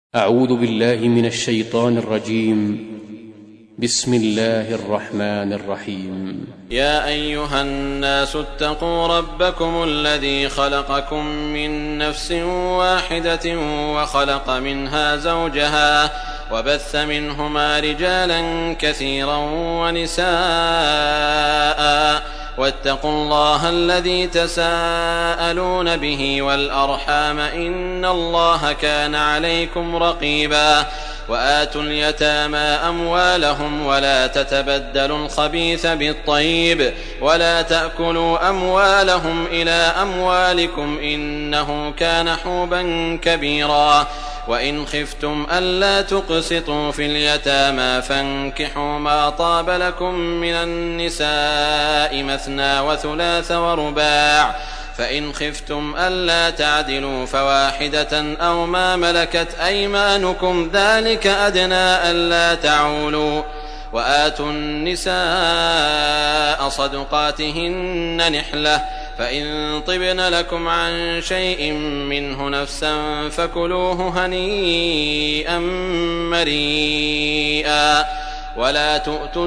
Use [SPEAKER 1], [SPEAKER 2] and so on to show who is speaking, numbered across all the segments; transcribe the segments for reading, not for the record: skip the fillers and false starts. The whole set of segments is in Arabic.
[SPEAKER 1] أعوذ بالله من الشيطان الرجيم. بسم الله الرحمن الرحيم.
[SPEAKER 2] يا أيها الناس اتقوا ربكم الذي خلقكم من نفس واحدة وخلق منها زوجها وبث منهما رجالا كثيرا ونساء واتقوا الله الذي تساءلون به والأرحام إن الله كان عليكم رقيبا وآتوا اليتامى أموالهم ولا تتبدلوا الخبيث بالطيب ولا تأكلوا أموالهم إلى أموالكم إنه كان حوبا كبيرا وإن خفتم ألا تقسطوا في اليتامى فانكحوا ما طاب لكم من النساء مثنى وثلاث ورباع فإن خفتم ألا تعدلوا فواحدة أو ما ملكت أيمانكم ذلك أدنى ألا تعولوا وآتوا النساء صدقاتهن نحلة فإن طبن لكم عن شيء منه نفسا فكلوه هنيئا مريئا ولا تؤتوا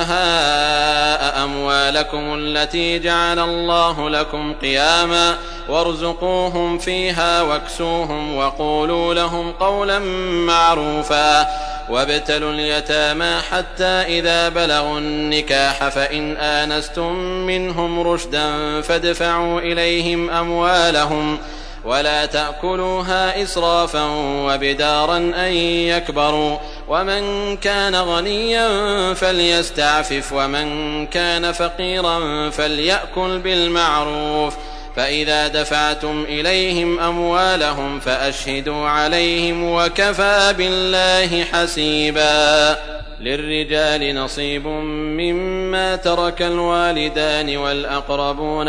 [SPEAKER 2] السفهاء أموالكم التي جعل الله لكم قياما وارزقوهم فيها واكسوهم وقولوا لهم قولا معروفا وابتلوا اليتامى حتى إذا بلغوا النكاح فإن آنستم منهم رشدا فادفعوا إليهم أموالهم ولا تأكلوها إسرافا وبدارا أن يكبروا ومن كان غنيا فليستعفف ومن كان فقيرا فليأكل بالمعروف فإذا دفعتم إليهم أموالهم فأشهدوا عليهم وكفى بالله حسيبا. للرجال نصيب مما ترك الوالدان والأقربون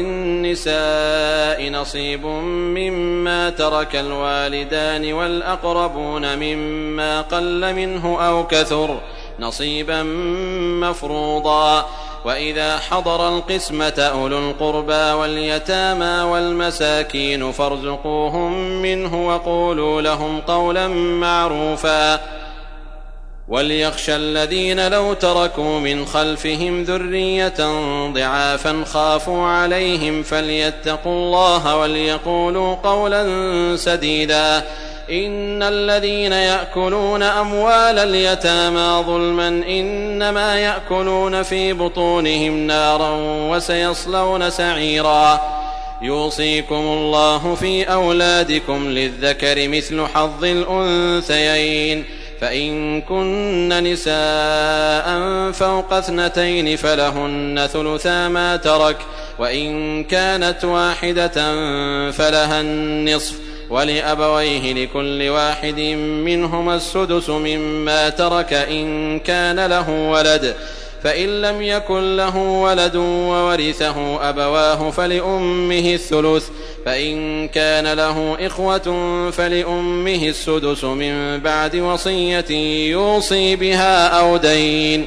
[SPEAKER 2] وللنساء نصيب مما ترك الوالدان والأقربون مما قل منه أو كثر نصيبا مفروضا وإذا حضر القسمة أولو القربى واليتامى والمساكين فارزقوهم منه وقولوا لهم قولا معروفا وليخشى الذين لو تركوا من خلفهم ذرية ضعافا خافوا عليهم فليتقوا الله وليقولوا قولا سديدا إن الذين يأكلون أموال اليتامى ظلما إنما يأكلون في بطونهم نارا وسيصلون سعيرا يوصيكم الله في أولادكم للذكر مثل حظ الأنثيين فإن كن نساء فوق 2 فلهن ثلثا ما ترك وإن كانت واحدة فلها النصف ولأبويه لكل واحد منهما السدس مما ترك إن كان له ولد فإن لم يكن له ولد وورثه أبواه فلأمه الثلث فإن كان له إخوة فلأمه السدس من بعد وصية يوصي بها أو دين.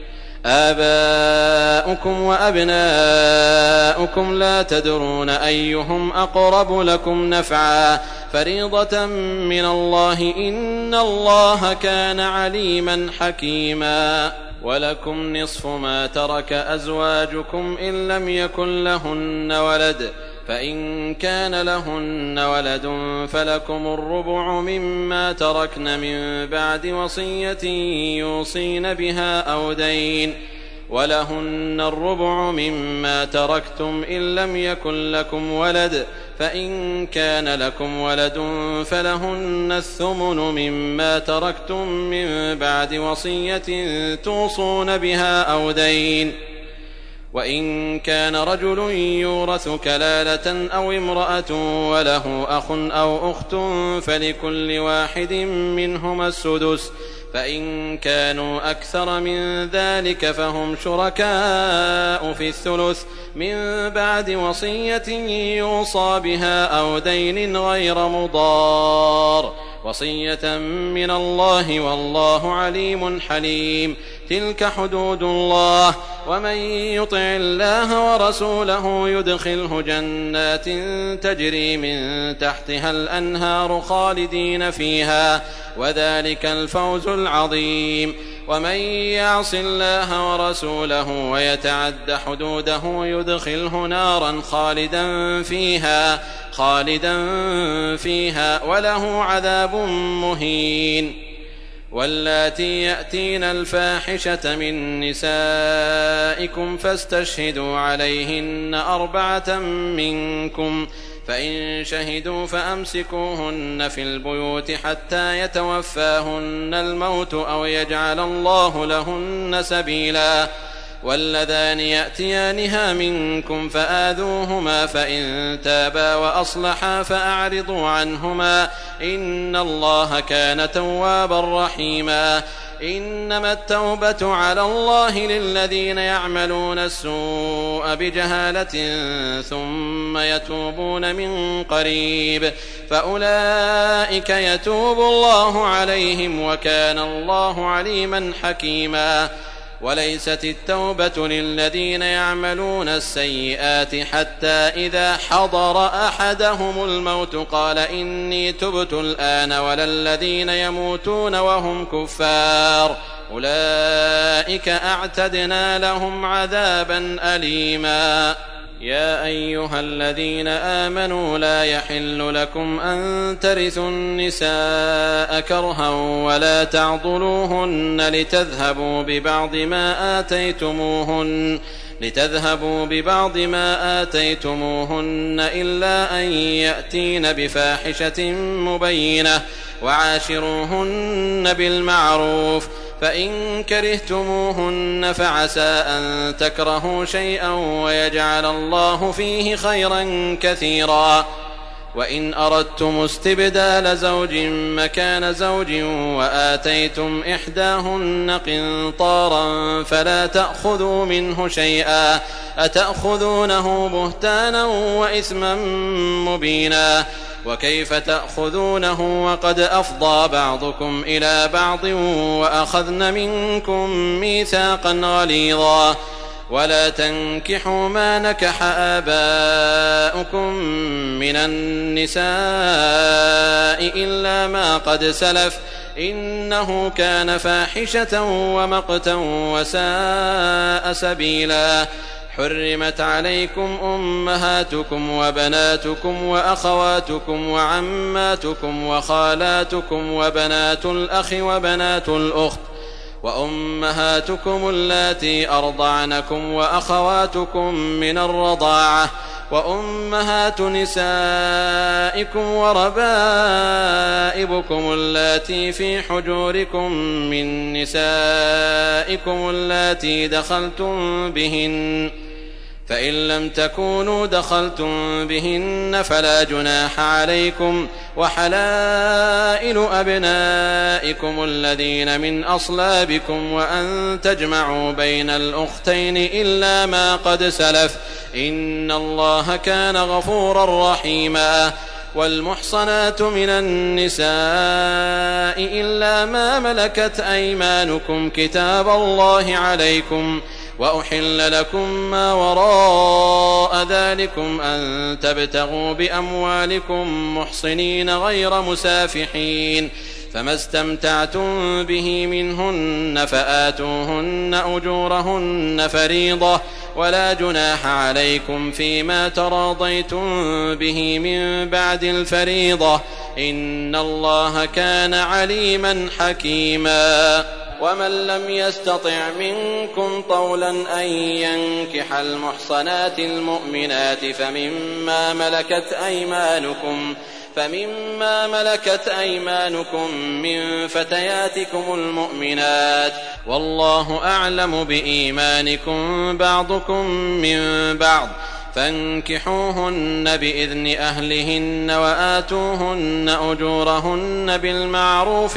[SPEAKER 2] آباؤكم وأبناؤكم لا تدرون أيهم أقرب لكم نفعا فريضة من الله إن الله كان عليما حكيما. ولكم نصف ما ترك أزواجكم إن لم يكن لهن ولد فإن كان لهن ولد فلكم الربع مما تركن من بعد وصية يوصين بها أو دين ولهن الربع مما تركتم إن لم يكن لكم ولد فإن كان لكم ولد فلهن الثمن مما تركتم من بعد وصية توصون بها أو دين وإن كان رجل يورث كلالة أو امرأة وله أخ أو أخت فلكل واحد منهما السدس فإن كانوا أكثر من ذلك فهم شركاء في الثلث من بعد وصية يوصى بها أو دين غير مضار وصية من الله والله عليم حليم. تلك حدود الله، ومن يطع الله ورسوله يدخله جنات تجري من تحتها الأنهار خالدين فيها، وذلك الفوز العظيم. ومن يعص الله ورسوله ويتعد حدوده يدخله نارا خالدا فيها وله عذاب مهين. واللاتي يأتين الفاحشة من نسائكم فاستشهدوا عليهن 4 منكم، فإن شهدوا فأمسكوهن في البيوت حتى يتوفاهن الموت أو يجعل الله لهن سبيلا. واللذان يأتيانها منكم فآذوهما، فإن تابا وأصلحا فأعرضوا عنهما، إن الله كان توابا رحيما. إنما التوبة على الله للذين يعملون السوء بجهالة ثم يتوبون من قريب، فأولئك يتوب الله عليهم، وكان الله عليما حكيما. وليست التوبة للذين يعملون السيئات حتى إذا حضر أحدهم الموت قال إني تبت الآن، ولا الذين يموتون وهم كفار، أولئك أعتدنا لهم عذابا أليما. يا أيها الذين آمنوا لا يحل لكم أن ترثوا النساء كرها ولا تعضلوهن لتذهبوا ببعض ما آتيتموهن إلا أن يأتين بفاحشة مبينة، وعاشروهن بالمعروف، فإن كرهتموهن فعسى أن تكرهوا شيئا ويجعل الله فيه خيرا كثيرا. وإن أردتم استبدال زوج مكان زوج وآتيتم إحداهن قنطارا فلا تأخذوا منه شيئا، أتأخذونه بهتانا وإثما مبينا. وكيف تأخذونه وقد أفضى بعضكم إلى بعض وأخذن منكم ميثاقا غليظا. ولا تنكحوا ما نكح آباؤكم من النساء إلا ما قد سلف، إنه كان فاحشة ومقتا وساء سبيلا. حرمت عليكم أمهاتكم وبناتكم وأخواتكم وعماتكم وخالاتكم وبنات الأخ وبنات الأخت وأمهاتكم اللاتي أرضعنكم وأخواتكم من الرضاعة وأمهات نسائكم وربائبكم اللاتي في حجوركم من نسائكم اللاتي دخلتم بهن، فإن لم تكونوا دخلتم بهن فلا جناح عليكم، وحلائل أبنائكم الذين من أصلابكم، وأن تجمعوا بين الأختين إلا ما قد سلف، إن الله كان غفورا رحيما. والمحصنات من النساء إلا ما ملكت أيمانكم كتاب الله عليكم، وأحل لكم ما وراء ذلكم أن تبتغوا بأموالكم محصنين غير مسافحين، فما استمتعتم به منهن فآتوهن أجورهن فريضة، ولا جناح عليكم فيما تراضيتم به من بعد الفريضة، إن الله كان عليما حكيما. ومن لم يستطع منكم طولا أن ينكح المحصنات المؤمنات فمما ملكت أيمانكم من فتياتكم المؤمنات، والله أعلم بإيمانكم بعضكم من بعض، فانكحوهن بإذن أهلهن وآتوهن أجورهن بالمعروف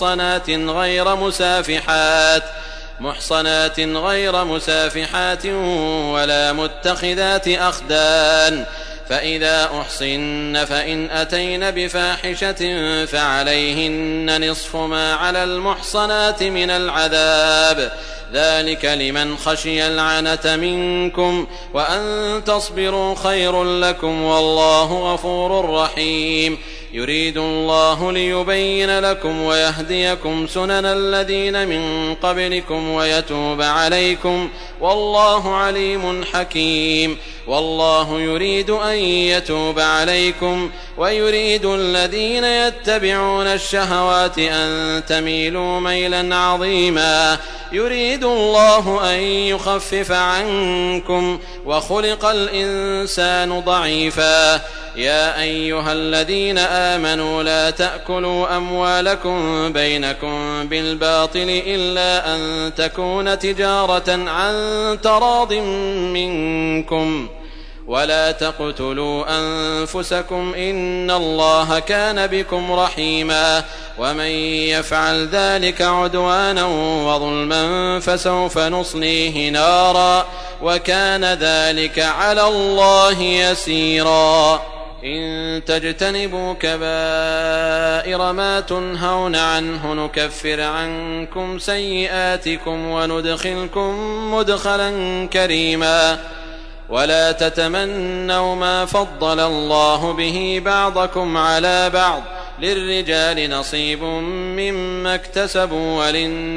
[SPEAKER 2] محصنات غير مسافحات ولا متخذات أخدان، فإذا أحصن فإن أتين بفاحشة فعليهن نصف ما على المحصنات من العذاب، ذلك لمن خشي العنة منكم، وأن تصبروا خير لكم، والله غفور رحيم. يريد الله ليبين لكم ويهديكم سنن الذين من قبلكم ويتوب عليكم، والله عليم حكيم. والله يريد أن يتوب عليكم ويريد الذين يتبعون الشهوات أن تميلوا ميلا عظيما. يريد الله أن يخفف عنكم وخلق الإنسان ضعيفا. يا أيها الذين آمنوا لا تأكلوا أموالكم بينكم بالباطل إلا أن تكون تجارة عن تراض منكم، ولا تقتلوا أنفسكم إن الله كان بكم رحيما. ومن يفعل ذلك عدوانا وظلما فسوف نصليه نارا، وكان ذلك على الله يسيرا. إن تجتنبوا كبائر ما تنهون عنه نكفر عنكم سيئاتكم وندخلكم مدخلا كريما. ولا تتمنوا ما فضل الله به بعضكم على بعض، للرجال نصيب مما اكتسبوا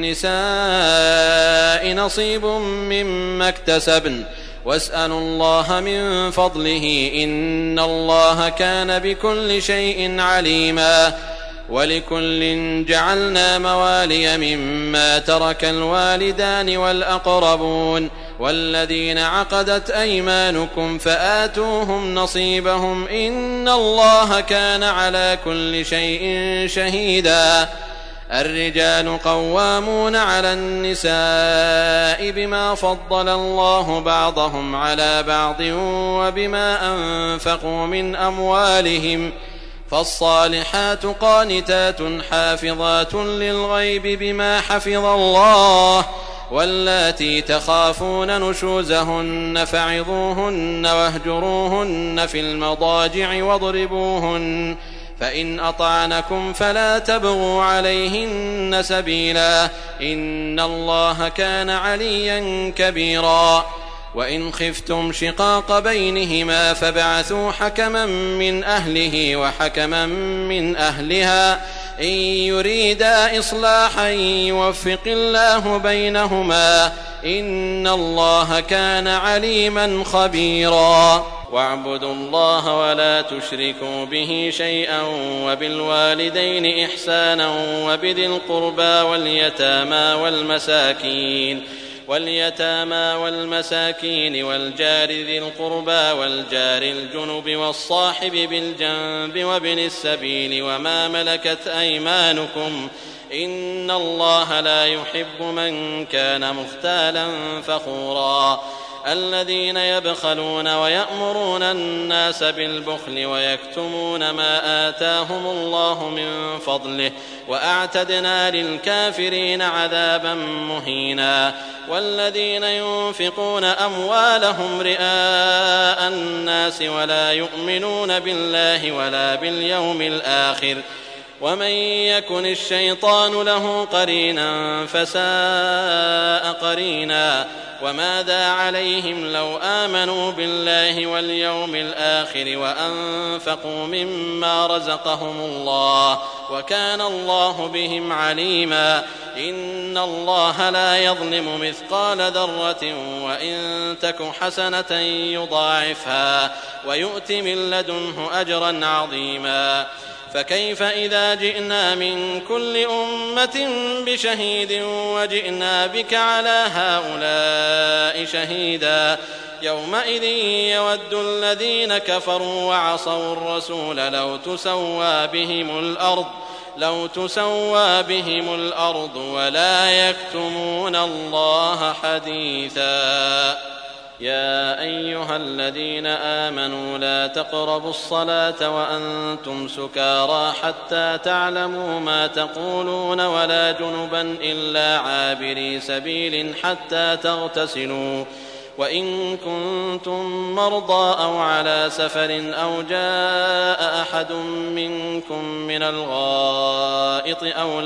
[SPEAKER 2] وللنساء نصيب مما اكتسبن، واسألوا الله من فضله إن الله كان بكل شيء عليما. ولكل جعلنا موالي مما ترك الوالدان والأقربون والذين عقدت أيمانكم فآتوهم نصيبهم إن الله كان على كل شيء شهيدا. الرجال قوامون على النساء بما فضل الله بعضهم على بعض وبما أنفقوا من أموالهم، فالصالحات قانتات حافظات للغيب بما حفظ الله. واللاتي تخافون نشوزهن فعظوهن واهجروهن في المضاجع واضربوهن، فإن أطعنكم فلا تبغوا عليهن سبيلا إن الله كان عليا كبيرا. وإن خفتم شقاق بينهما فابعثوا حكما من أهله وحكما من أهلها إن يريدا إصلاحا يوفق الله بينهما إن الله كان عليما خبيرا. واعبدوا الله ولا تشركوا به شيئا وبالوالدين إحسانا وبذي القربى واليتامى والمساكين والجار ذي القربى والجار الجنب والصاحب بالجنب وابن السبيل وما ملكت أيمانكم إن الله لا يحب من كان مختالا فخورا. الذين يبخلون ويأمرون الناس بالبخل ويكتمون ما آتاهم الله من فضله وأعتدنا للكافرين عذابا مهينا. والذين ينفقون أموالهم رئاء الناس ولا يؤمنون بالله ولا باليوم الآخر ومن يكن الشيطان له قرينا فساء قرينا. وماذا عليهم لو آمنوا بالله واليوم الآخر وأنفقوا مما رزقهم الله وكان الله بهم عليما. إن الله لا يظلم مثقال ذرة وإن تك حسنة يضاعفها ويؤت من لدنه أجرا عظيما. فكيف إذا جئنا من كل أمة بشهيد وجئنا بك على هؤلاء شهيدا يومئذ يود الذين كفروا وعصوا الرسول لو تسوى بهم الأرض ولا يكتمون الله حديثا. يا أيها الذين آمنوا لا تقربوا الصلاة وأنتم سكارى حتى تعلموا ما تقولون ولا جنبا إلا عابري سبيل حتى تغتسلوا وإن كنتم مرضى أو على سفر أو جاء أحد منكم من الغائط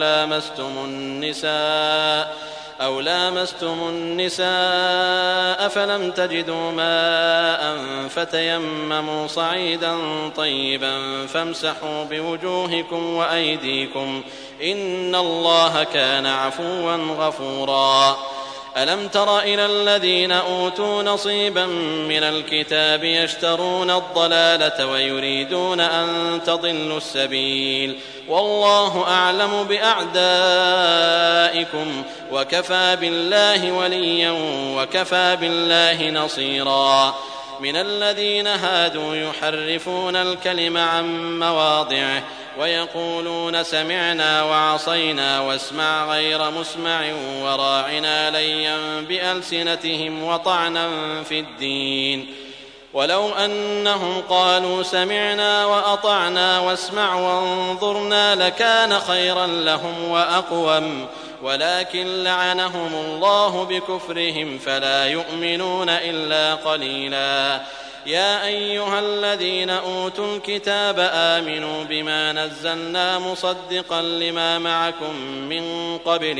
[SPEAKER 2] أو لامستم النساء فلم تجدوا ماء فتيمموا صعيدا طيبا فامسحوا بوجوهكم وأيديكم إن الله كان عفوا غفورا. ألم تر إلى الذين أوتوا نصيبا من الكتاب يشترون الضلالة ويريدون أن تضلوا السبيل والله أعلم بأعدائكم وكفى بالله وليا وكفى بالله نصيرا. من الذين هادوا يحرفون الكلم عن مواضعه ويقولون سمعنا وعصينا واسمع غير مسمع وراعنا ليا بألسنتهم وطعنا في الدين ولو أنهم قالوا سمعنا وأطعنا واسمع وانظرنا لكان خيرا لهم وأقوم ولكن لعنهم الله بكفرهم فلا يؤمنون إلا قليلا. يا أيها الذين أوتوا الكتاب آمنوا بما نزلنا مصدقا لما معكم من قبل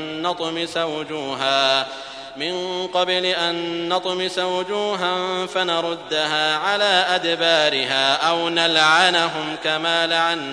[SPEAKER 2] أن نطمس وجوها فنردها على أدبارها أو نلعنهم كما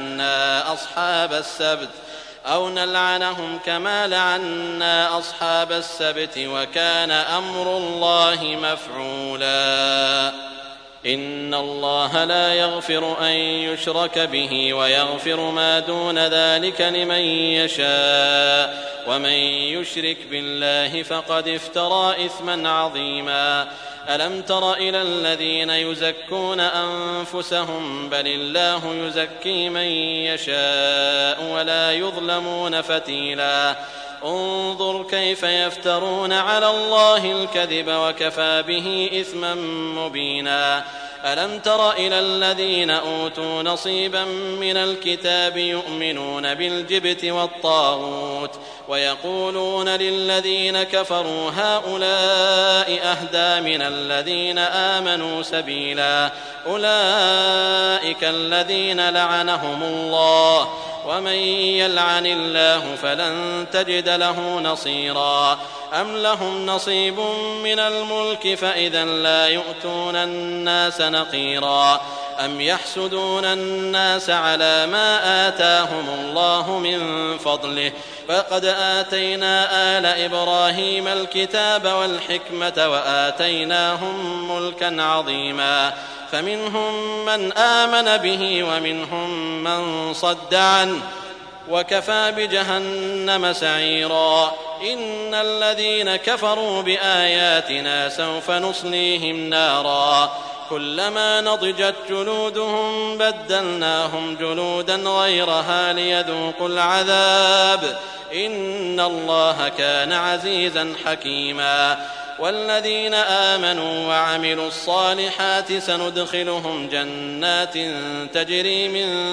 [SPEAKER 2] لعنا أصحاب السبت وكان أمر الله مفعولا. إن الله لا يغفر أن يشرك به ويغفر ما دون ذلك لمن يشاء ومن يشرك بالله فقد افترى إثما عظيما. ألم تر إلى الذين يزكون أنفسهم بل الله يزكي من يشاء ولا يظلمون فتيلا. انظر كيف يفترون على الله الكذب وكفى به إثما مبينا. ألم تر إلى الذين أوتوا نصيبا من الكتاب يؤمنون بالجبت والطاغوت ويقولون للذين كفروا هؤلاء أهدى من الذين آمنوا سبيلا. أولئك الذين لعنهم الله ومن يلعن الله فلن تجد له نصيرا. أم لهم نصيب من الملك فإذا لا يؤتون الناس نقيرا. أم يحسدون الناس على ما آتاهم الله من فضله فقد آتينا آل إبراهيم الكتاب والحكمة وآتيناهم ملكا عظيما. فمنهم من آمن به ومنهم من صد عنه وكفى بجهنم سعيرا. إن الذين كفروا بآياتنا سوف نصليهم نارا كلما نضجت جلودهم بدلناهم جلودا غيرها ليذوقوا العذاب إن الله كان عزيزا حكيما. والذين آمنوا وعملوا الصالحات سندخلهم جنات تجري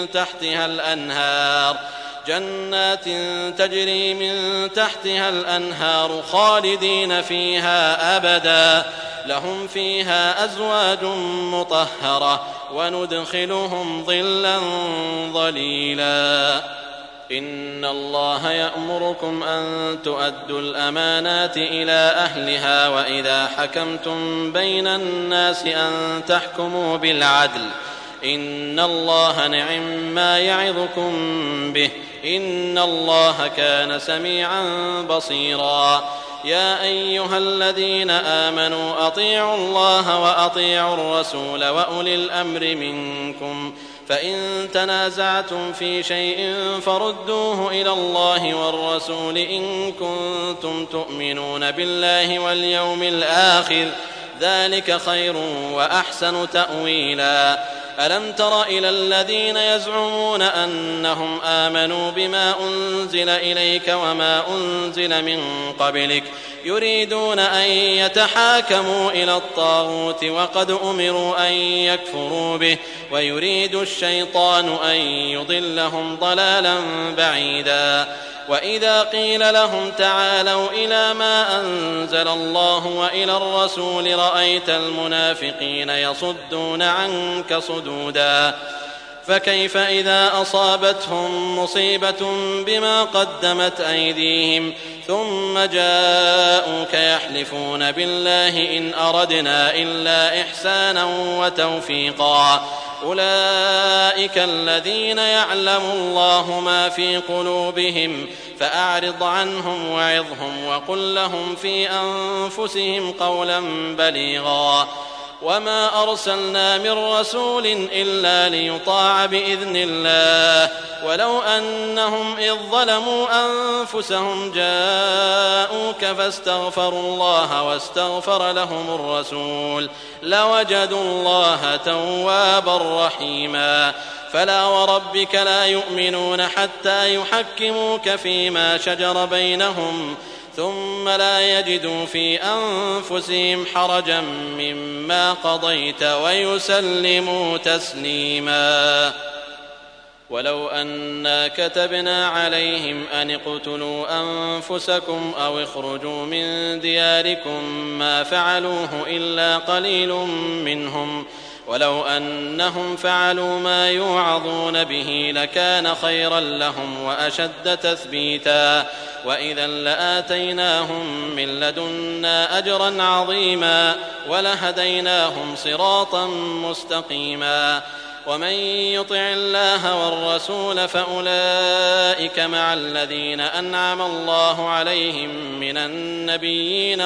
[SPEAKER 2] من تحتها الأنهار خالدين فيها أبدا لهم فيها أزواج مطهرة وندخلهم ظلا ظليلا. إن الله يأمركم أن تؤدوا الأمانات إلى أهلها وإذا حكمتم بين الناس أن تحكموا بالعدل إن الله نعم ما يعظكم به إن الله كان سميعا بصيرا. يا أيها الذين آمنوا أطيعوا الله وأطيعوا الرسول وأولي الأمر منكم فإن تنازعتم في شيء فردوه إلى الله والرسول إن كنتم تؤمنون بالله واليوم الآخر ذلك خير وأحسن تأويلا. ألم تر إلى الذين يزعمون أنهم آمنوا بما أنزل إليك وما أنزل من قبلك يريدون أن يتحاكموا إلى الطاغوت وقد أمروا أن يكفروا به ويريد الشيطان أن يضلهم ضلالا بعيدا. وإذا قيل لهم تعالوا إلى ما أنزل الله وإلى الرسول رأيت المنافقين يصدون عنك صدودا. فكيف إذا أصابتهم مصيبة بما قدمت أيديهم ثم جاءوك يحلفون بالله إن أردنا إلا إحسانا وتوفيقا أولئك الذين يعلم الله ما في قلوبهم فأعرض عنهم وعظهم وقل لهم في أنفسهم قولا بليغا. وما أرسلنا من رسول إلا ليطاع بإذن الله ولو أنهم إذ ظلموا أنفسهم جاءوك فاستغفروا الله واستغفر لهم الرسول لوجدوا الله توابا رحيما. فلا وربك لا يؤمنون حتى يحكموك فيما شجر بينهم ثم لا يجدوا في أنفسهم حرجا مما قضيت ويسلموا تسليما. ولو أنا كتبنا عليهم أن اقتلوا أنفسكم أو اخرجوا من دياركم ما فعلوه إلا قليل منهم ولو أنهم فعلوا ما يوعظون به لكان خيرا لهم وأشد تثبيتا وإذا لآتيناهم من لدنا أجرا عظيما ولهديناهم صراطا مستقيما. ومن يطع الله والرسول فأولئك مع الذين أنعم الله عليهم من النبيين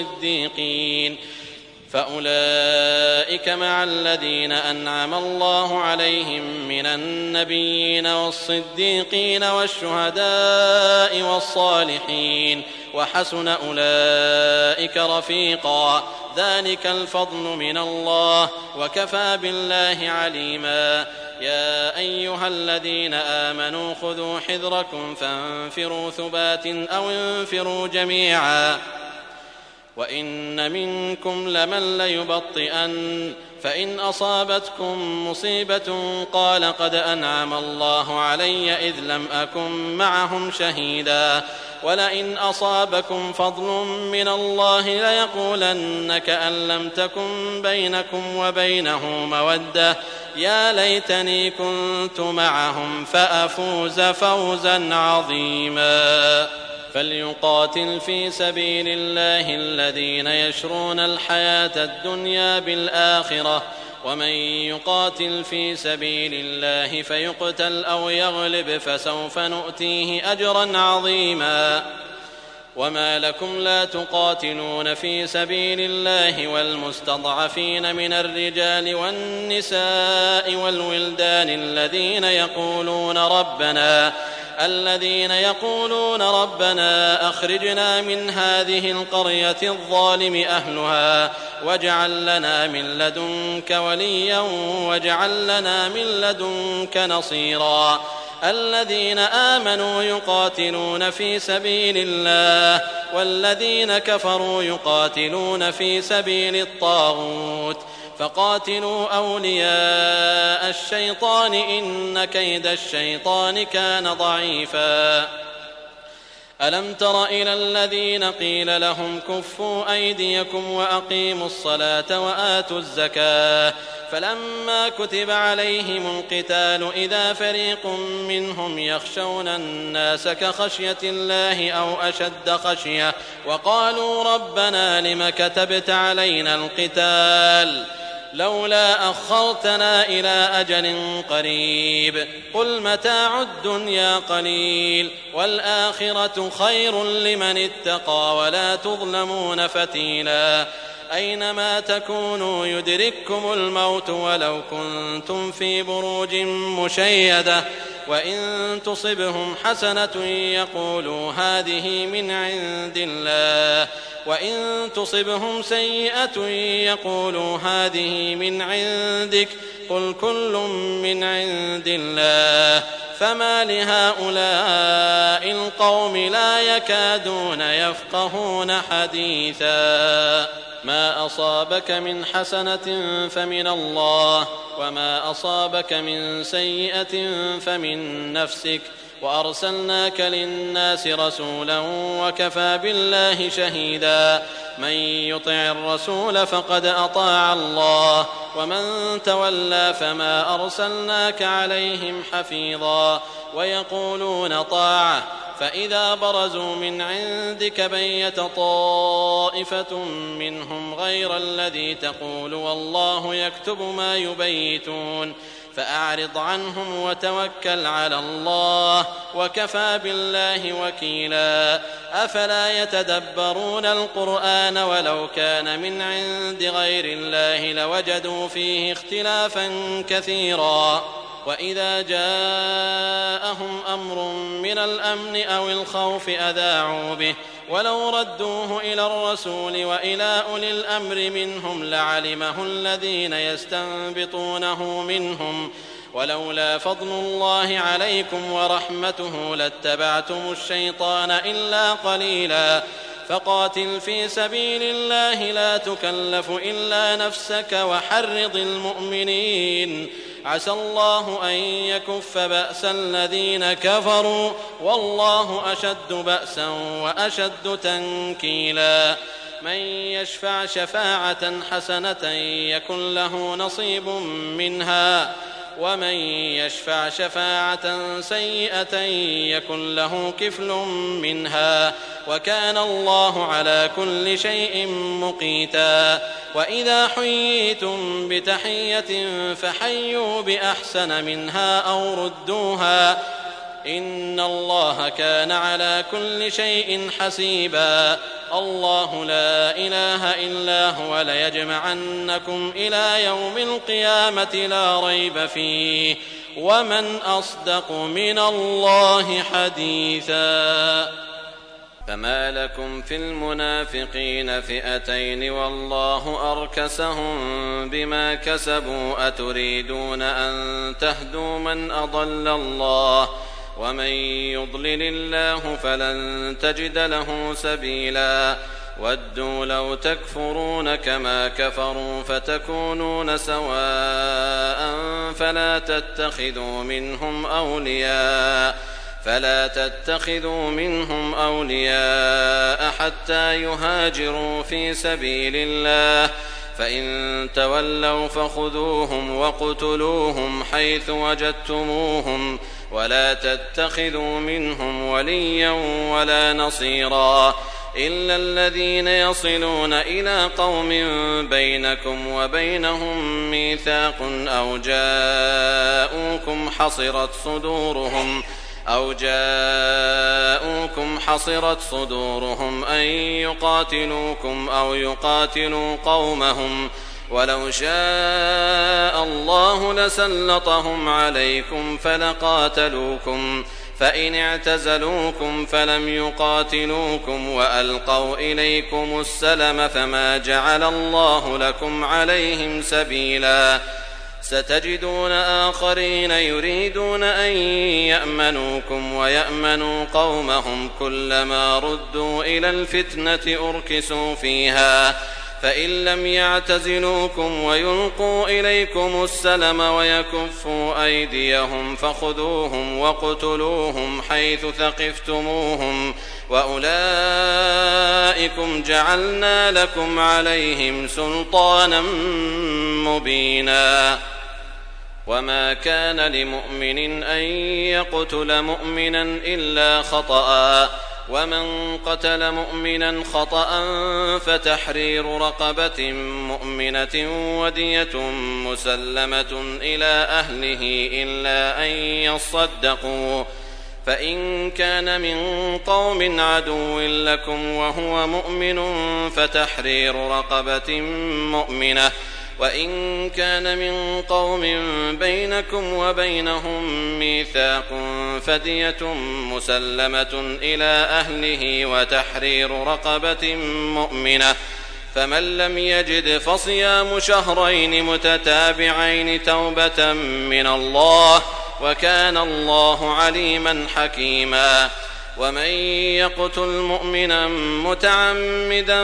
[SPEAKER 2] والصديقين والشهداء والصالحين وحسن أولئك رفيقا ذلك الفضل من الله وكفى بالله عليما. يا أيها الذين آمنوا خذوا حذركم فانفروا ثبات أو انفروا جميعا وإن منكم لمن ليبطئن فإن أصابتكم مصيبة قال قد أنعم الله علي إذ لم أكن معهم شهيدا ولئن أصابكم فضل من الله ليقولن كأن لم تكن بينكم وبينه مودة يا ليتني كنت معهم فأفوز فوزا عظيما. فليقاتل في سبيل الله الذين يشرون الحياة الدنيا بالآخرة ومن يقاتل في سبيل الله فيقتل أو يغلب فسوف نؤتيه أجرا عظيما. وما لكم لا تقاتلون في سبيل الله والمستضعفين من الرجال والنساء والولدان الذين يقولون ربنا أخرجنا من هذه القرية الظالم أهلها واجعل لنا من لدنك وليا واجعل لنا من لدنك نصيرا. الذين آمنوا يقاتلون في سبيل الله والذين كفروا يقاتلون في سبيل الطاغوت فقاتلوا أولياء الشيطان إن كيد الشيطان كان ضعيفا. ألم تر إلى الذين قيل لهم كفوا أيديكم وأقيموا الصلاة وآتوا الزكاة فلما كتب عليهم القتال إذا فريق منهم يخشون الناس كخشية الله أو أشد خشية وقالوا ربنا لم كتبت علينا القتال لولا أخرتنا إلى أجل قريب قل متاع الدنيا قليل والآخرة خير لمن اتقى ولا تظلمون فتيلا. أينما تكونوا يدرككم الموت ولو كنتم في بروج مشيدة وإن تصبهم حسنة يقولوا هذه من عند الله وإن تصبهم سيئة يقولوا هذه من عندك قل كل من عند الله فما لهؤلاء القوم لا يكادون يفقهون حديثا. ما أصابك من حسنة فمن الله، وما أصابك من سيئة فمن نفسك، وأرسلناك للناس رسولا وكفى بالله شهيدا. من يطع الرسول فقد أطاع الله، ومن تولى فما أرسلناك عليهم حفيظا. ويقولون طاعة، فإذا برزوا من عندك بيت طائفة منهم غير الذي تقول والله يكتب ما يبيتون، فأعرض عنهم وتوكل على الله، وكفى بالله وكيلا. أفلا يتدبرون القرآن ولو كان من عند غير الله لوجدوا فيه اختلافا كثيرا. وإذا جاءهم أمر من الأمن أو الخوف أذاعوا به، ولو ردوه إلى الرسول وإلى أولي الأمر منهم لعلمه الذين يستنبطونه منهم، ولولا فضل الله عليكم ورحمته لاتبعتم الشيطان إلا قليلا. فقاتل في سبيل الله لا تكلف إلا نفسك وحرض المؤمنين، عسى الله أن يكف بأس الذين كفروا، والله أشد بأسا وأشد تنكيلا. من يشفع شفاعة حسنة يكن له نصيب منها، ومن يشفع شفاعة سيئة يكن له كفل منها، وكان الله على كل شيء مقيتا. وإذا حييتم بتحية فحيوا بأحسن منها أو ردوها، إن الله كان على كل شيء حسيبا. الله لا إله إلا هو ليجمعنكم إلى يوم القيامة لا ريب فيه، ومن أصدق من الله حديثا. فما لكم في المنافقين فئتين والله أركسهم بما كسبوا، أتريدون أن تهدوا من أضل الله، ومن يضلل الله فلن تجد له سبيلا. ودوا لو تكفرون كما كفروا فتكونون سواء فلا تتخذوا منهم أولياء حتى يهاجروا في سبيل الله، فإن تولوا فخذوهم وقتلوهم حيث وجدتموهم، ولا تتخذوا منهم وليا ولا نصيرا إلا الذين يصلون إلى قوم بينكم وبينهم ميثاق أو جاءوكم حصرت صدورهم أن يقاتلوكم أو يقاتلوا قومهم، ولو شاء الله لسلطهم عليكم فلقاتلوكم، فإن اعتزلوكم فلم يقاتلوكم وألقوا إليكم السلم فما جعل الله لكم عليهم سبيلا. ستجدون آخرين يريدون أن يأمنوكم ويأمنوا قومهم، كلما ردوا إلى الفتنة أركسوا فيها، فإن لم يعتزلوكم ويلقوا إليكم السلم ويكفوا أيديهم فخذوهم وقتلوهم حيث ثقفتموهم، وأولئكم جعلنا لكم عليهم سلطانا مبينا. وما كان لمؤمن أن يقتل مؤمنا إلا خطأ، ومن قتل مؤمنا خطأ فتحرير رقبة مؤمنة ودية مسلمة إلى أهله إلا أن يصدقوا، فإن كان من قوم عدو لكم وهو مؤمن فتحرير رقبة مؤمنة، وإن كان من قوم بينكم وبينهم ميثاق فدية مسلمة إلى أهله وتحرير رقبة مؤمنة، فمن لم يجد فصيام شهرين متتابعين توبة من الله، وكان الله عليما حكيما. ومن يقتل مؤمنا متعمدا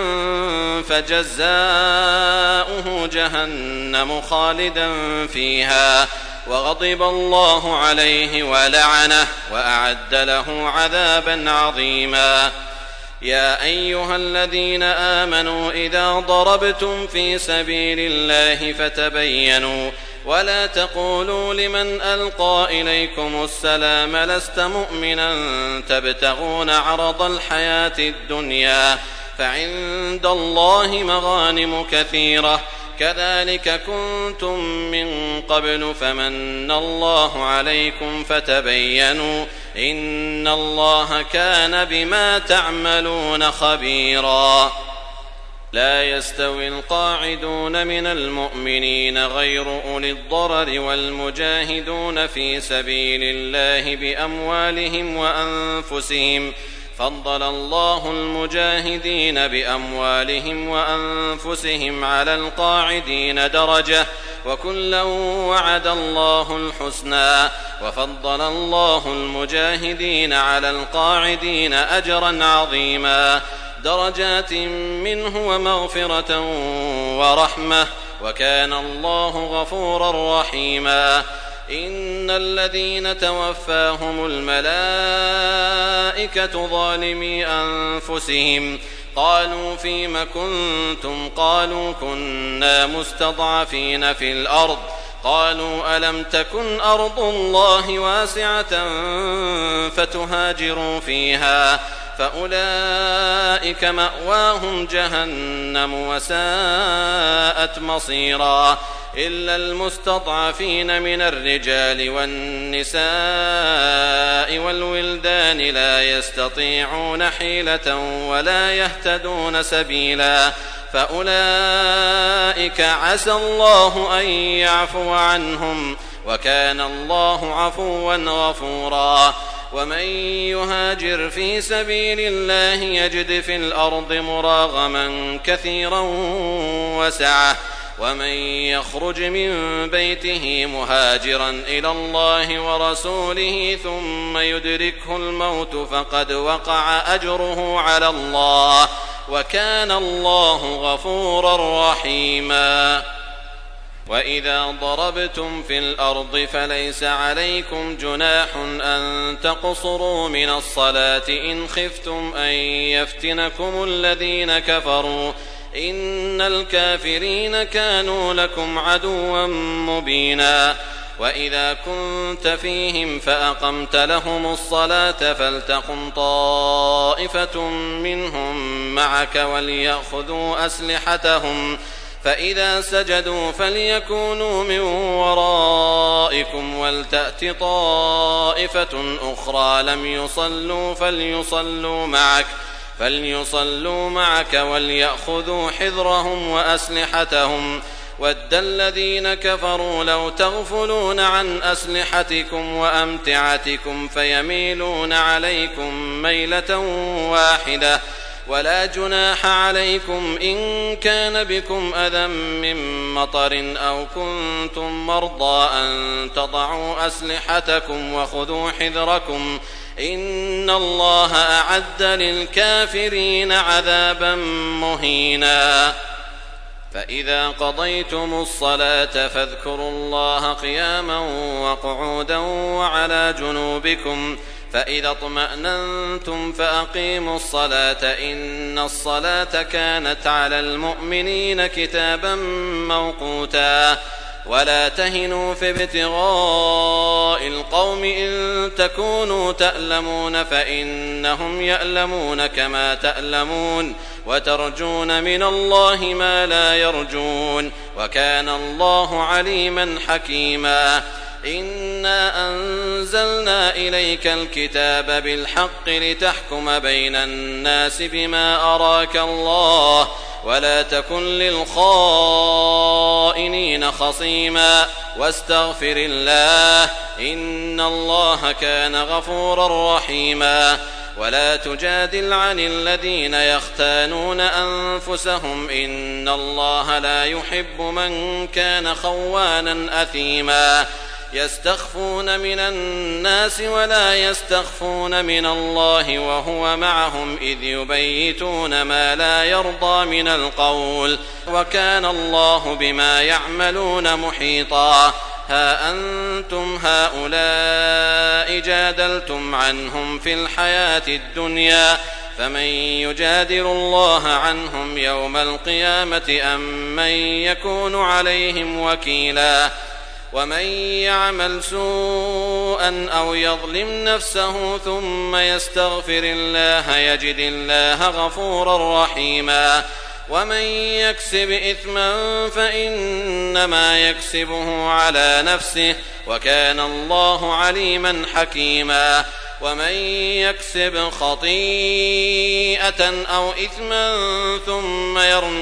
[SPEAKER 2] فجزاؤه جهنم خالدا فيها وغضب الله عليه ولعنه وأعد له عذابا عظيما. يا أيها الذين آمنوا إذا ضربتم في سبيل الله فتبينوا ولا تقولوا لمن ألقى إليكم السلام لست مؤمنا تبتغون عرض الحياة الدنيا فعند الله مغانم كثيرة كذلك كنتم من قبل فمن الله عليكم فتبينوا إن الله كان بما تعملون خبيرا. لا يستوي القاعدون من المؤمنين غير أولي الضرر والمجاهدون في سبيل الله بأموالهم وأنفسهم فضل الله المجاهدين بأموالهم وأنفسهم على القاعدين درجة وكلا وعد الله الحسنى وفضل الله المجاهدين على القاعدين أجرا عظيما درجات منه ومغفرة ورحمة وكان الله غفورا رحيما. إن الذين توفاهم الملائكة ظالمي أنفسهم قالوا فيم كنتم قالوا كنا مستضعفين في الأرض قالوا ألم تكن أرض الله واسعة فتهاجروا فيها فأولئك مأواهم جهنم وساءت مصيرا إلا المستضعفين من الرجال والنساء والولدان لا يستطيعون حيلة ولا يهتدون سبيلا فأولئك عسى الله أن يعفو عنهم وكان الله عفوا غفورا. ومن يهاجر في سبيل الله يجد في الأرض مراغما كثيرا وسعة ومن يخرج من بيته مهاجرا إلى الله ورسوله ثم يدركه الموت فقد وقع أجره على الله وكان الله غفورا رحيما. وإذا ضربتم في الأرض فليس عليكم جناح أن تقصروا من الصلاة إن خفتم أن يفتنكم الذين كفروا إن الكافرين كانوا لكم عدوا مبينا. وإذا كنت فيهم فأقمت لهم الصلاة فلتقم طائفة منهم معك وليأخذوا أسلحتهم فإذا سجدوا فليكونوا من ورائكم ولتأت طائفة أخرى لم يصلوا فليصلوا معك وليأخذوا حذرهم وأسلحتهم ود الذين كفروا لو تغفلون عن أسلحتكم وأمتعتكم فيميلون عليكم ميلة واحدة ولا جناح عليكم إن كان بكم أذى من مطر أو كنتم مرضى أن تضعوا أسلحتكم وخذوا حذركم إن الله أعد للكافرين عذابا مهينا. فإذا قضيتم الصلاة فاذكروا الله قياما وقعودا وعلى جنوبكم فإذا اطمأننتم فأقيموا الصلاة إن الصلاة كانت على المؤمنين كتابا موقوتا. ولا تهنوا في ابتغاء القوم إن تكونوا تألمون فإنهم يألمون كما تألمون وترجون من الله ما لا يرجون وكان الله عليما حكيما. إنا أنزلنا إليك الكتاب بالحق لتحكم بين الناس بما أراك الله ولا تكن للخائنين خصيما واستغفر الله إن الله كان غفورا رحيما. ولا تجادل عن الذين يختانون أنفسهم إن الله لا يحب من كان خوانا أثيما. يستخفون من الناس ولا يستخفون من الله وهو معهم إذ يبيتون ما لا يرضى من القول وكان الله بما يعملون محيطا. ها أنتم هؤلاء جادلتم عنهم في الحياة الدنيا فمن يجادل الله عنهم يوم القيامة أم من يكون عليهم وكيلا. ومن يعمل سوءا أو يظلم نفسه ثم يستغفر الله يجد الله غفورا رحيما. ومن يكسب إثما فإنما يكسبه على نفسه وكان الله عليما حكيما. ومن يكسب خطيئة أو إثما ثم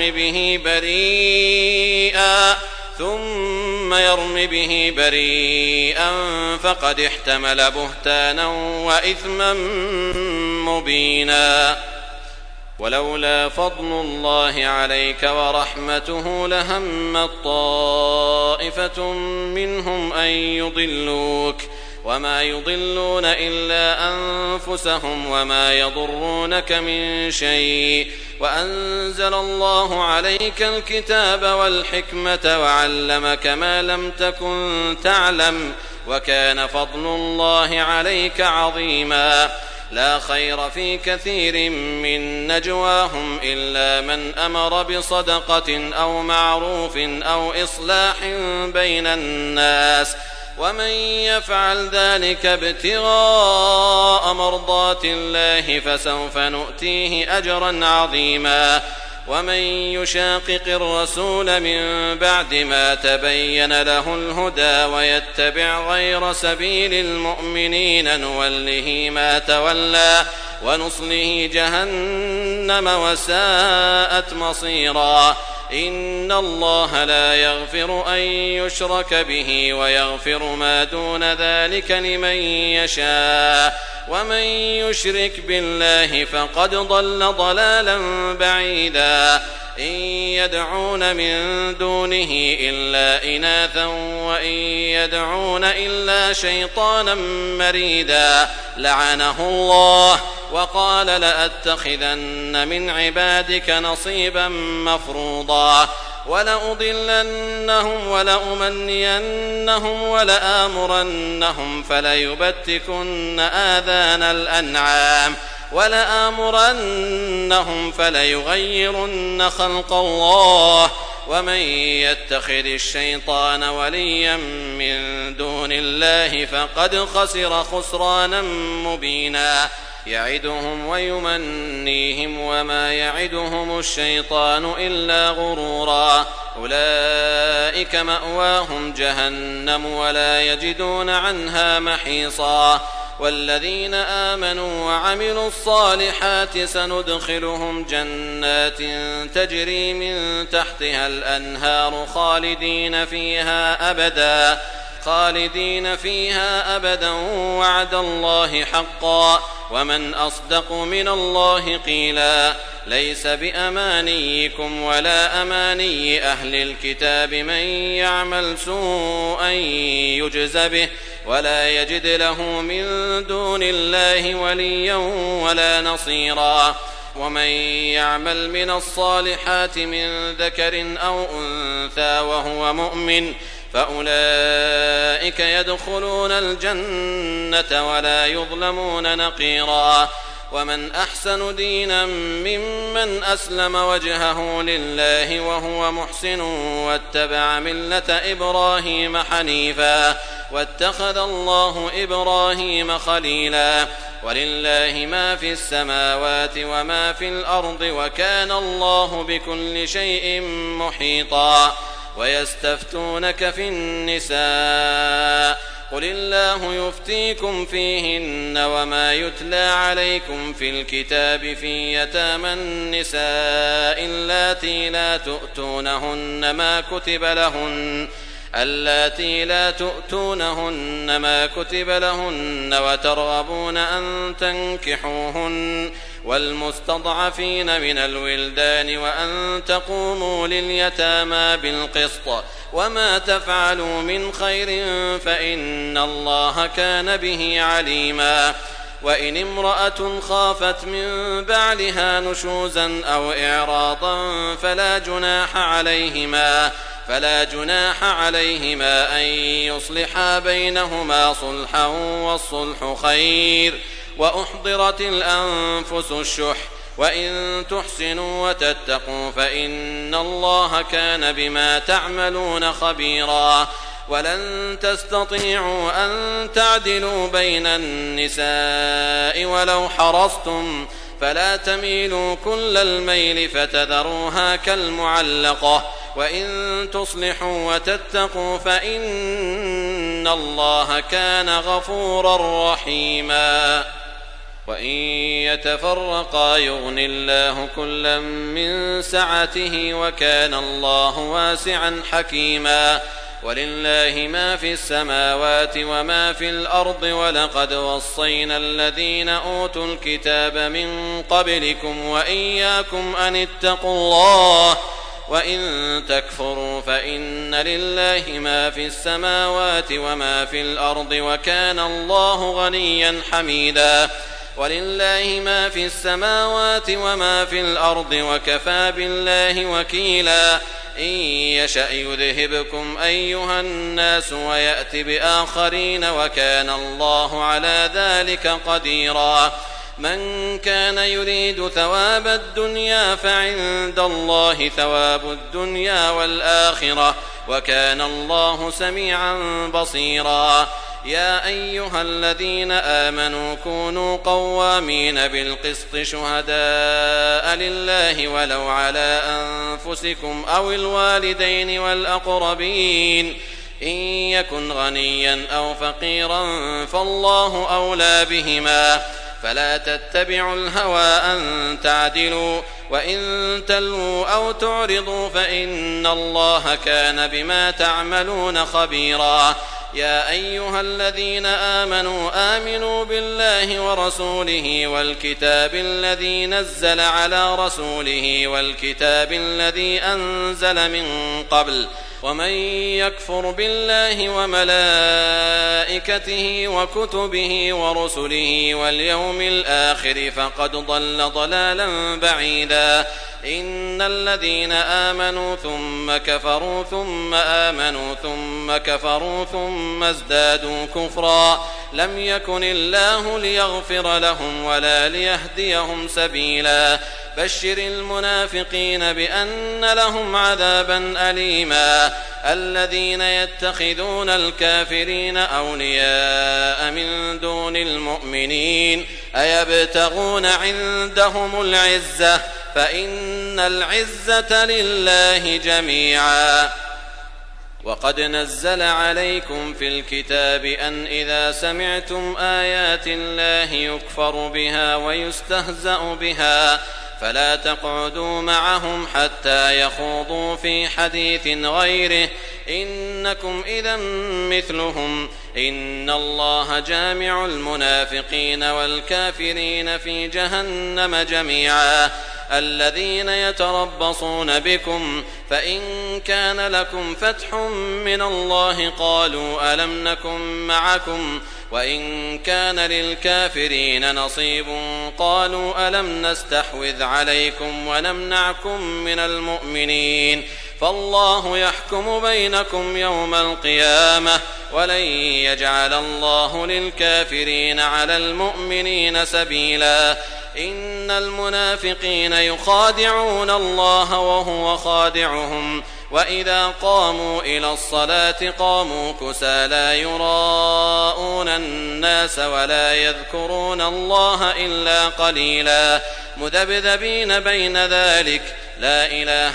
[SPEAKER 2] يرم به بريئا فقد احتمل بهتانا وإثما مبينا. ولولا فضل الله عليك ورحمته لهمت طائفة منهم أن يضلوك وما يضلون إلا أنفسهم وما يضرونك من شيء وأنزل الله عليك الكتاب والحكمة وعلمك ما لم تكن تعلم وكان فضل الله عليك عظيما. لا خير في كثير من نجواهم إلا من أمر بصدقة أو معروف أو إصلاح بين الناس ومن يفعل ذلك ابتغاء مرضات الله فسوف نؤتيه أجرا عظيما. ومن يشاقق الرسول من بعد ما تبين له الهدى ويتبع غير سبيل المؤمنين نوله ما تولى ونصله جهنم وساءت مصيرا. إن الله لا يغفر أن يشرك به ويغفر ما دون ذلك لمن يشاء ومن يشرك بالله فقد ضل ضلالا بعيدا. إن يدعون من دونه إلا إناثا وإن يدعون إلا شيطانا مريدا لعنه الله وقال لأتخذن من عبادك نصيبا مفروضا. ولأضلنهم ولأمنينهم ولآمرنهم فليبتكن آذان الأنعام ولآمرنهم فليغيرن خلق الله. ومن يتخذ الشيطان وليا من دون الله فقد خسر خسرانا مبينا. يعدهم ويمنيهم وما يعدهم الشيطان إلا غرورا. أولئك مأواهم جهنم ولا يجدون عنها محيصا. والذين آمنوا وعملوا الصالحات سندخلهم جنات تجري من تحتها الأنهار خالدين فيها أبدا وعد الله حقا ومن أصدق من الله قيلا. ليس بأمانيكم ولا أماني أهل الكتاب من يعمل سوءا يجز به ولا يجد له من دون الله وليا ولا نصيرا. ومن يعمل من الصالحات من ذكر أو أنثى وهو مؤمن فأولئك يدخلون الجنة ولا يظلمون نقيرا. ومن أحسن دينا ممن أسلم وجهه لله وهو محسن واتبع ملة إبراهيم حنيفا واتخذ الله إبراهيم خليلا. ولله ما في السماوات وما في الأرض وكان الله بكل شيء محيطا. ويستفتونك في النساء قل الله يفتيكم فيهن وما يتلى عليكم في الكتاب في يتامى النساء اللاتي لا تؤتونهن ما كتب لهن اللاتي لا تؤتونهن ما كتب لهن وترغبون أن تنكحوهن والمستضعفين من الولدان وأن تقوموا لليتامى بالقسط وما تفعلوا من خير فإن الله كان به عليما. وإن امرأة خافت من بعلها نشوزا أو إعراضا فلا جناح عليهما أن يصلحا بينهما صلحا والصلح خير. وأحضرت الأنفس الشح وإن تحسنوا وتتقوا فإن الله كان بما تعملون خبيرا. ولن تستطيعوا أن تعدلوا بين النساء ولو حرصتم فلا تميلوا كل الميل فتذروها كالمعلقة. وإن تصلحوا وتتقوا فإن الله كان غفورا رحيما. وإن يتفرقا يغن الله كلا من سعته وكان الله واسعا حكيما. ولله ما في السماوات وما في الأرض ولقد وصينا الذين أوتوا الكتاب من قبلكم وإياكم أن اتقوا الله وإن تكفروا فإن لله ما في السماوات وما في الأرض وكان الله غنيا حميدا. ولله ما في السماوات وما في الأرض وكفى بالله وكيلا. إن يشأ يذهبكم أيها الناس ويأت بآخرين وكان الله على ذلك قديرا. من كان يريد ثواب الدنيا فعند الله ثواب الدنيا والآخرة وكان الله سميعا بصيرا. يا أيها الذين آمنوا كونوا قوامين بالقسط شهداء لله ولو على أنفسكم أو الوالدين والأقربين إن يكن غنيا أو فقيرا فالله أولى بهما فلا تتبعوا الهوى أن تعدلوا وإن تلووا أو تعرضوا فإن الله كان بما تعملون خبيرا. يا أيها الذين آمنوا بالله ورسوله والكتاب الذي نزل على رسوله والكتاب الذي أنزل من قبل ومن يكفر بالله وملائكته وكتبه ورسله واليوم الآخر فقد ضل ضلالا بعيدا. إن الذين آمنوا ثم كفروا ثم آمنوا ثم كفروا ثم ازدادوا كفرا لم يكن الله ليغفر لهم ولا ليهديهم سبيلا. بشر المنافقين بأن لهم عذابا أليما. الذين يتخذون الكافرين أولياء من دون المؤمنين أيبتغون عندهم العزة فإن العزة لله جميعا. وقد نزل عليكم في الكتاب أن إذا سمعتم آيات الله يكفر بها ويستهزأ بها فلا تقعدوا معهم حتى يخوضوا في حديث غيره إنكم إذا مثلهم إن الله جامع المنافقين والكافرين في جهنم جميعا. الذين يتربصون بكم فإن كان لكم فتح من الله قالوا ألم نكن معكم وإن كان للكافرين نصيب قالوا ألم نستحوذ عليكم ونمنعكم من المؤمنين فالله يحكم بينكم يوم القيامة ولن يجعل الله للكافرين على المؤمنين سبيلا. إن المنافقين يخادعون الله وهو خادعهم وإذا قاموا إلى الصلاة قاموا كسى لا يراءون الناس ولا يذكرون الله إلا قليلا مذبذبين بين ذلك لا إله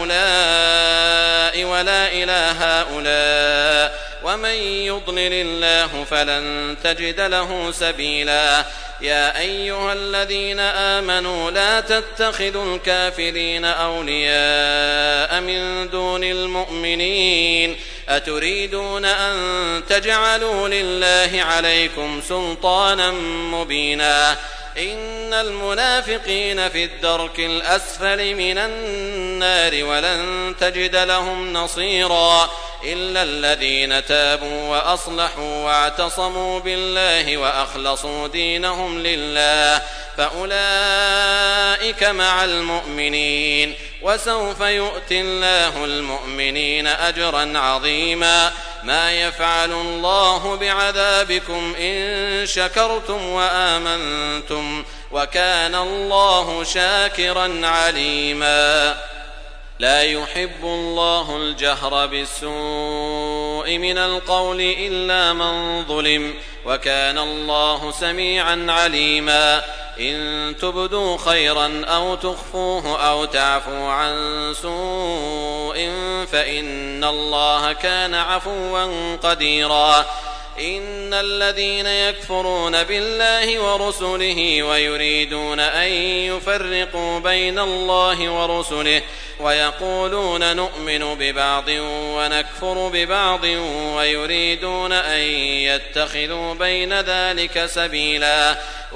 [SPEAKER 2] هؤلاء ولا إله هؤلاء ومن يضلل الله فلن تجد له سبيلا. يا أيها الذين آمنوا لا تتخذوا الكافرين أولياء من دون المؤمنين أتريدون أن تجعلوا لله عليكم سلطانا مبينا إن المنافقين في الدرك الأسفل من النار ولن تجد لهم نصيرا إلا الذين تابوا وأصلحوا واعتصموا بالله وأخلصوا دينهم لله فأولئك مع المؤمنين وسوف يؤتي الله المؤمنين أجرا عظيما ما يفعل الله بعذابكم إن شكرتم وآمنتم وكان الله شاكرا عليما لا يحب الله الجهر بالسوء من القول إلا من ظلم وكان الله سميعا عليما إن تبدوا خيرا أو تخفوه أو تعفوا عن سوء فإن الله كان عفوا قديرا إن الذين يكفرون بالله ورسله ويريدون أن يفرقوا بين الله ورسله ويقولون نؤمن ببعض ونكفر ببعض ويريدون أن يتخذوا بين ذلك سبيلا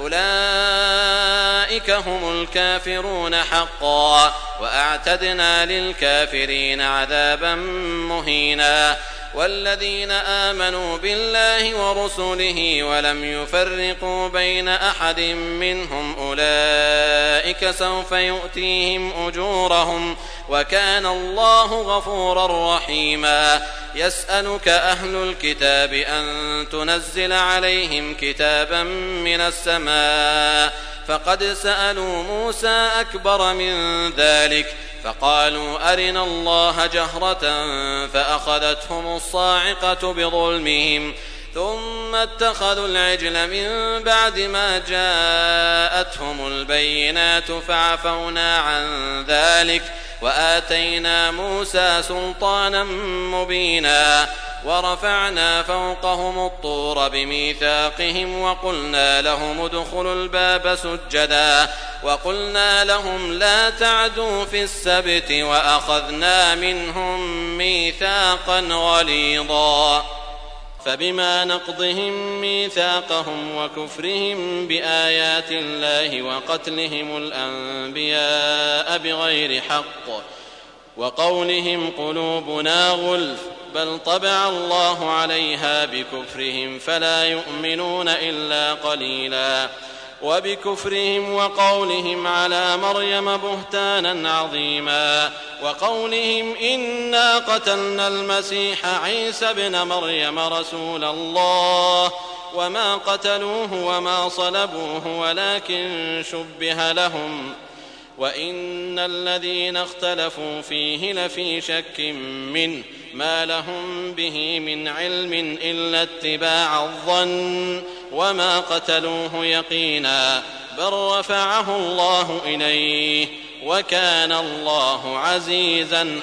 [SPEAKER 2] أولئك هم الكافرون حقا وأعتدنا للكافرين عذابا مهينا والذين آمنوا بالله ورسله ولم يفرقوا بين أحد منهم أولئك سوف يؤتيهم أجورهم وكان الله غفورا رحيما يسألك أهل الكتاب أن تنزل عليهم كتابا من السماء فقد سألوا موسى أكبر من ذلك فقالوا أرنا الله جهرة فأخذتهم الصاعقة بظلمهم ثم اتخذوا العجل من بعد ما جاءتهم البينات فعفونا عن ذلك وآتينا موسى سلطانا مبينا ورفعنا فوقهم الطور بميثاقهم وقلنا لهم ادخلوا الباب سجدا وقلنا لهم لا تعدوا في السبت وأخذنا منهم ميثاقا غليظا فبما نقضهم ميثاقهم وكفرهم بآيات الله وقتلهم الأنبياء بغير حق وقولهم قلوبنا غلف بل طبع الله عليها بكفرهم فلا يؤمنون إلا قليلا وبكفرهم وقولهم على مريم بهتانا عظيما وقولهم إنا قتلنا المسيح عيسى ابن مريم رسول الله وما قتلوه وما صلبوه ولكن شبه لهم وإن الذين اختلفوا فيه لفي شك منه ما لهم به من علم إلا اتباع الظن وما قتلوه يقينا بل رفعه الله إليه وكان الله عزيزا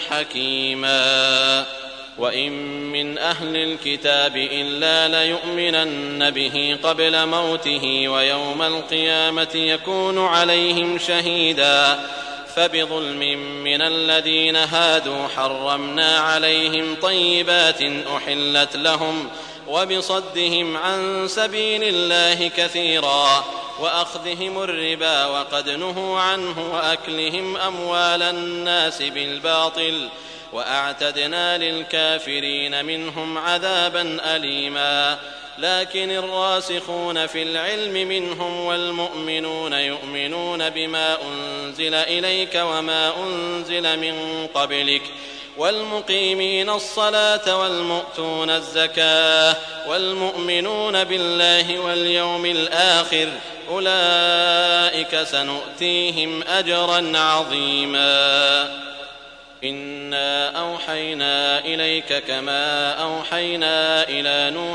[SPEAKER 2] حكيما وإن من أهل الكتاب إلا ليؤمنن به قبل موته ويوم القيامة يكون عليهم شهيدا فبظلم من الذين هادوا حرمنا عليهم طيبات أحلت لهم وبصدهم عن سبيل الله كثيرا وأخذهم الربا وقد نهوا عنه وأكلهم أموال الناس بالباطل وأعتدنا للكافرين منهم عذابا أليما لكن الراسخون في العلم منهم والمؤمنون يؤمنون بما أنزل إليك وما أنزل من قبلك والمقيمين الصلاة والمؤتون الزكاة والمؤمنون بالله واليوم الآخر أولئك سنؤتيهم أجرا عظيما إنا أوحينا إليك كما أوحينا إلى نوح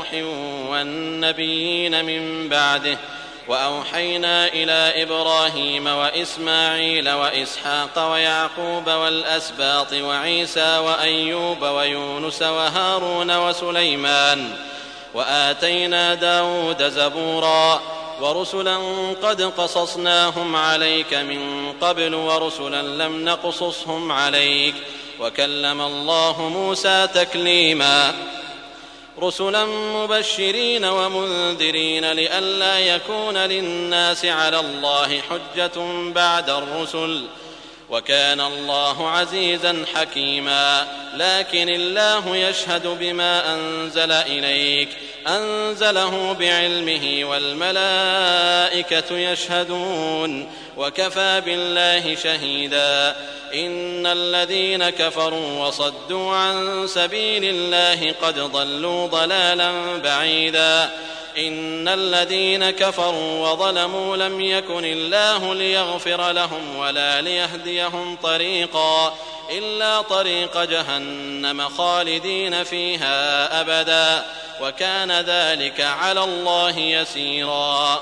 [SPEAKER 2] والنبيين من بعده وأوحينا إلى إبراهيم وإسماعيل وإسحاق ويعقوب والأسباط وعيسى وأيوب ويونس وهارون وسليمان وآتينا داود زبورا ورسلا قد قصصناهم عليك من قبل ورسلا لم نقصصهم عليك وكلم الله موسى تكليما رسلا مبشرين ومنذرين لئلا يكون للناس على الله حجة بعد الرسل وكان الله عزيزا حكيما لكن الله يشهد بما أنزل إليك أنزله بعلمه والملائكة يشهدون وكفى بالله شهيدا إن الذين كفروا وصدوا عن سبيل الله قد ضلوا ضلالا بعيدا إن الذين كفروا وظلموا لم يكن الله ليغفر لهم ولا ليهديهم طريقا إلا طريق جهنم خالدين فيها أبدا وكان ذلك على الله يسيرا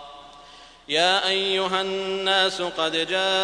[SPEAKER 2] يا أيها الناس قد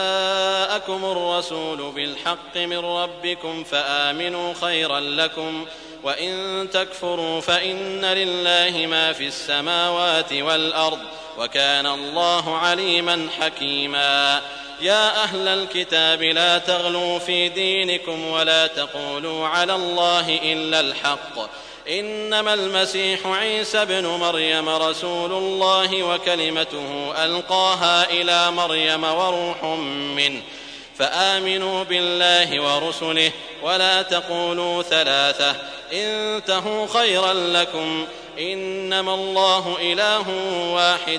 [SPEAKER 2] جاءكم الرسول بالحق من ربكم فآمنوا خيرا لكم وإن تكفروا فإن لله ما في السماوات والأرض وكان الله عليما حكيما يا أهل الكتاب لا تغلوا في دينكم ولا تقولوا على الله إلا الحق إنما المسيح عيسى بن مريم رسول الله وكلمته ألقاها إلى مريم وروح منه فآمنوا بالله ورسله ولا تقولوا ثلاثة انتهوا خيرا لكم إنما الله إله واحد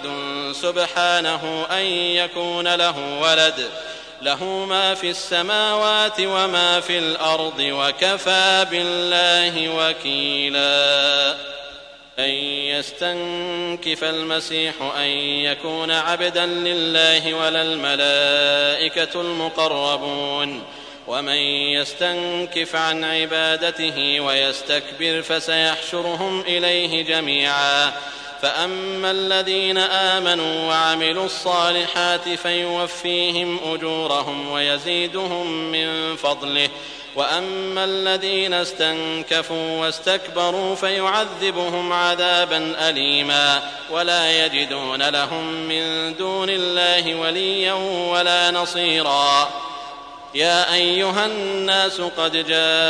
[SPEAKER 2] سبحانه أن يكون له ولد له ما في السماوات وما في الأرض وكفى بالله وكيلا أن يستنكف المسيح أن يكون عبدا لله ولا الملائكة المقربون ومن يستنكف عن عبادته ويستكبر فسيحشرهم إليه جميعا فأما الذين آمنوا وعملوا الصالحات فيوفيهم أجورهم ويزيدهم من فضله وأما الذين استنكفوا واستكبروا فيعذبهم عذابا أليما ولا يجدون لهم من دون الله وليا ولا نصيرا يا أيها الناس قد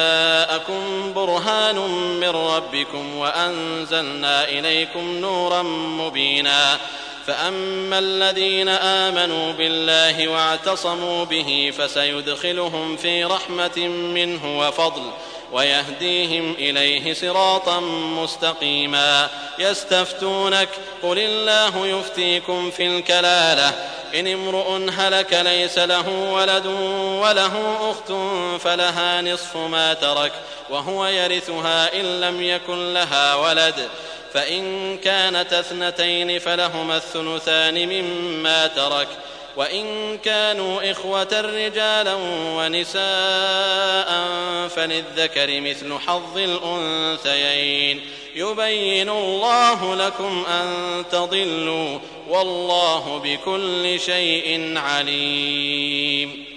[SPEAKER 2] جاءكم برهان من ربكم وأنزلنا إليكم نورا مبينا فأما الذين آمنوا بالله واعتصموا به فسيدخلهم في رحمة منه وفضل ويهديهم إليه صراطا مستقيما يستفتونك قل الله يفتيكم في الكلالة إن امرؤ هلك ليس له ولد وله أخت فلها نصف ما ترك وهو يرثها إن لم يكن لها ولد فإن كانت اثنتين فلهما الثلثان مما ترك وإن كانوا إخوة رجالا ونساء فللذكر مثل حظ الأنثيين يبين الله لكم أن تضلوا والله بكل شيء عليم